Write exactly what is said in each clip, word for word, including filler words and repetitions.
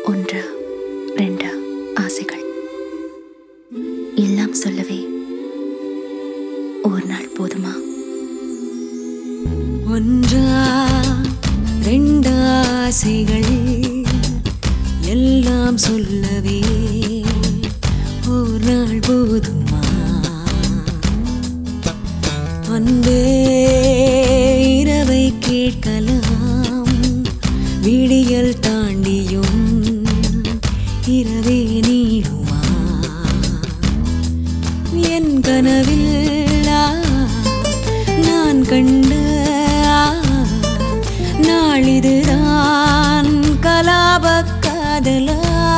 ஒன்று ரெண்டு ஆசைகள் எல்லாம் சொல்லவே ஒரு நாள் போதுமா? ஒன்றா ரெண்டு ஆசைகள் எல்லாம் சொல்லவே ஒரு நாள் போதுமா? அன்பே இரவை கேட்கலாம், விடியல் தாண்டியும் இரவே நீடுமா? என் கனவில் நான் கண்ட நாளிதுதான் கலாப காதலா,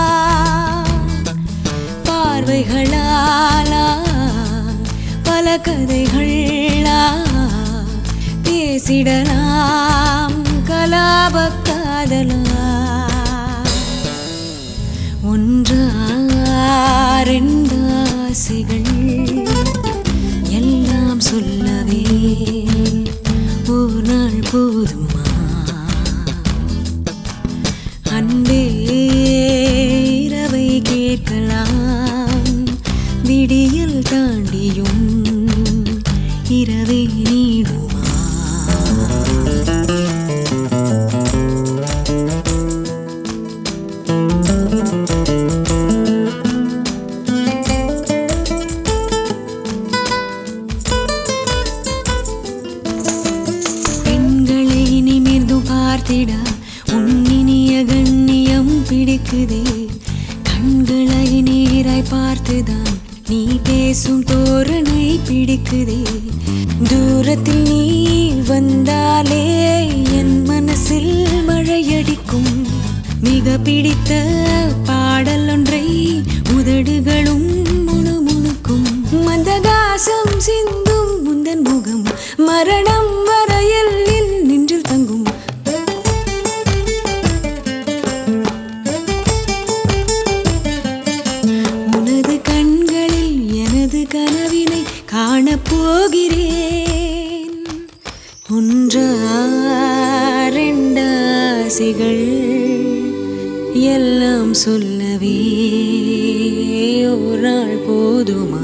பார்வைகளாலா பல கதைகளா பேசிடலாம் கலாப காதலா. ஒன்றா ரெண்டு ஆசைகள் எல்லாம் சொல்லவே ஒரு நாள் போதுமா? அன்பே இரவை கேட்கலாம், விடியல் தாண்டியும் இரவே நீடுமா? பெண்களை நிமிர்ந்து பார்த்திட உன்னினிய கண்ணியம் பிடிக்குதே, கண்களை நீராய் பார்த்துதான் நீ பேசும் தோரணை பிடிக்குதே. தூரத்தில் நீ வந்தாலே என் மனசில் மழையடிக்கும், மிக பிடித்த பாடல் ஒன்றை உதடுகளும் முணுமுணுக்கும். மந்தகாசம் சிந்தும் முந்தன் முகம் மரணம் வரையில் நின்றில் தங்கும். உனது கண்களில் எனது கனவினை காணப்போகிறேன். ஒன்றா ரெண்டு ஆசைகள் எல்லாம் சொல்லவே ஒரு நாள் போதுமா?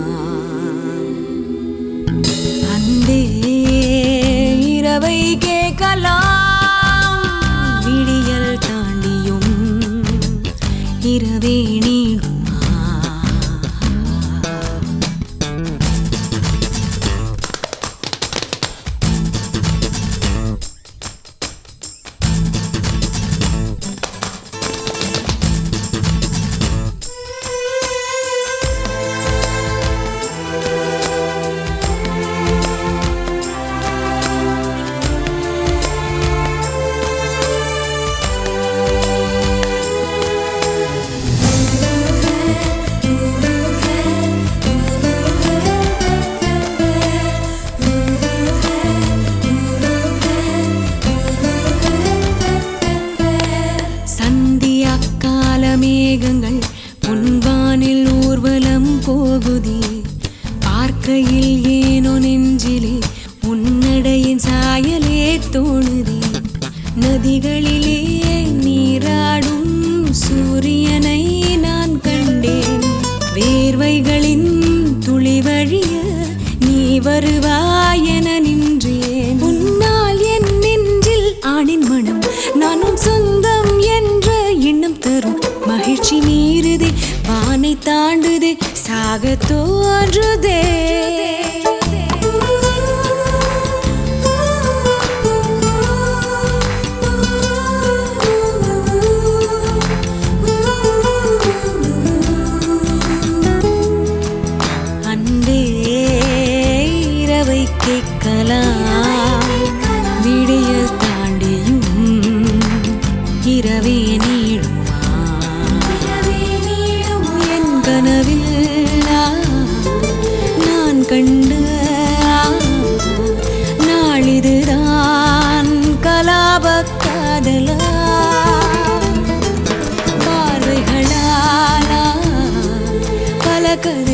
அன்பே இரவை கேட்கலாம், விடியல் தாண்டியும் இரவே நீடுமா? மேகங்கள் பொன்வானில் ஊர்வலம் போகுதே, பார்க்கையில் ஏனோ நெஞ்சிலே உன்னடையின் சாயலே தோணுதே. நதிகளிலே நீராடும் சூரியனை நான் கண்டேன், வேர்வைகளின் துளி வழிய நீ வருவாய் என நின்றேன். உன்னால் என் நெஞ்சில் ஆணின் மனம் நானும் சொந்தம் என்ற எண்ணம் தரும் மகிழ்ச்சி மீறுதே, வானை தாண்டுதே, சாக தோன்றுதே. அன்பே இரவை கேட்கலாம், விடியல் தாண்டியும் இரவே நீடுமா? என் கனவில் நான் கண்ட நாளிதுதான் கலாப காதலா, பார்வைகளாலா பல கதை